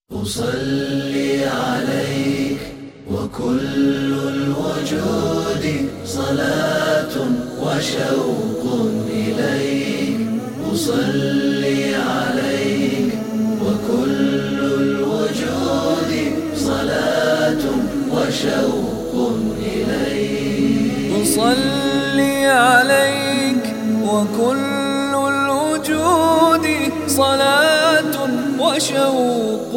أصلي عليك وكل الوجود صلاة وشوق إليك. أصلي عليك وكل الوجود صلاة وشوق إليك. أصلي عليك وكل الوجود صلاة وشوق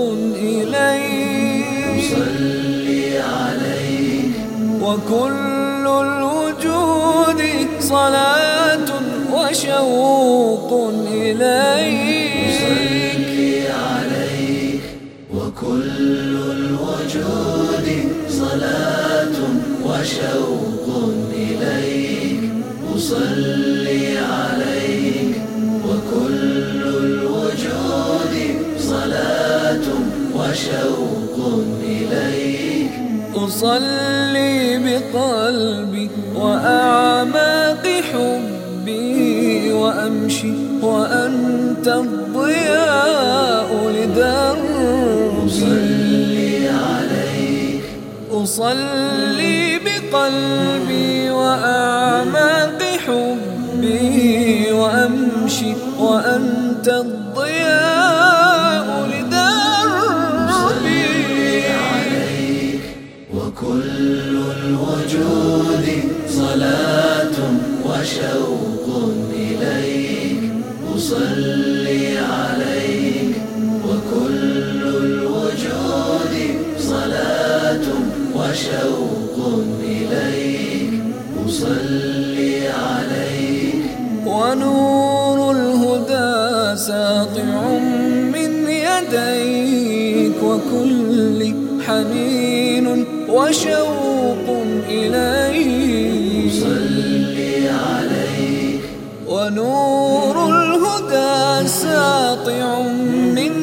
إليك. أصلي عليك وكل الوجود صلاة وشوق إليك. أصلي عليك وكل الوجود صلاة وشوق إليك. أصلي عليك وكل الوجود صلاة وشوق إليك. أصلي بقلبي وأعماق حبي وأمشي وأنت الضياء لدربي. أصلي عليك أصلي بقلبي وأعماق حبي وأمشي وأنت الضياء لدربي. أصلي عليك وكل الوجود صلاة وشوق إليك. أصلي عليك وكل الوجود صلاة وشوق إليك. أصلي عليك ونور الهدى ساطع من يديك وكل حنين وشوق إليك. أصلي عليك ونور الهدى ساطع من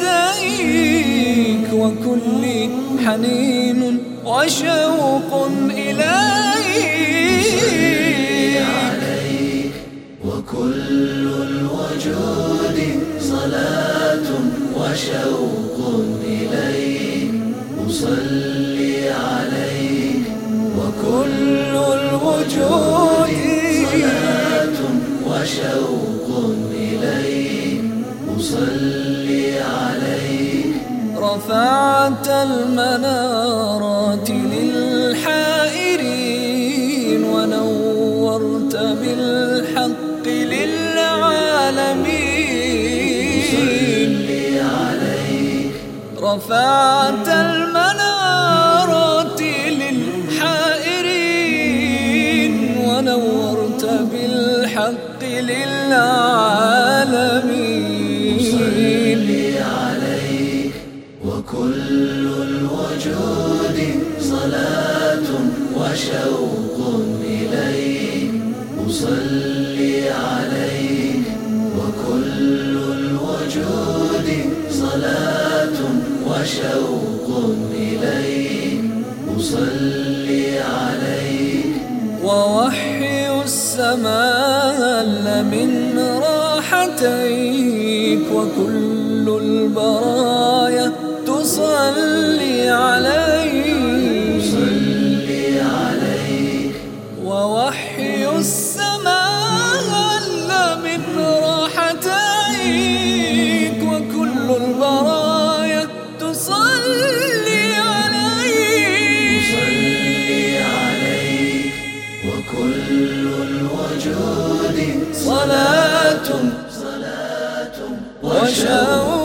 يديك وكل حنين وشوق إليك. أصلي عليك وكل الوجود صلاة وشوق إليك. أصلي عليك وكل الوجود صلاة وشوق إليك. أصلي عليك رفعت المنارات للحائرين ونورت بالحق للعالمين. أصلي عليك رفعت المنارات للحائرين ونورت بالحق للعالمين. أصلي عليك وكل الوجود صلاة وشوق إليك. أصلي عليك وكل الوجود صلاة وشوق إليك. أصلي عليك ووحي السماء من راحتيك وكل البرايا تصلي عليك. أصلي عليك ووحي السماء من راحتيك وكل البرايا تصلي عليك. أصلي عليك وكل الوجود صلاة وشوق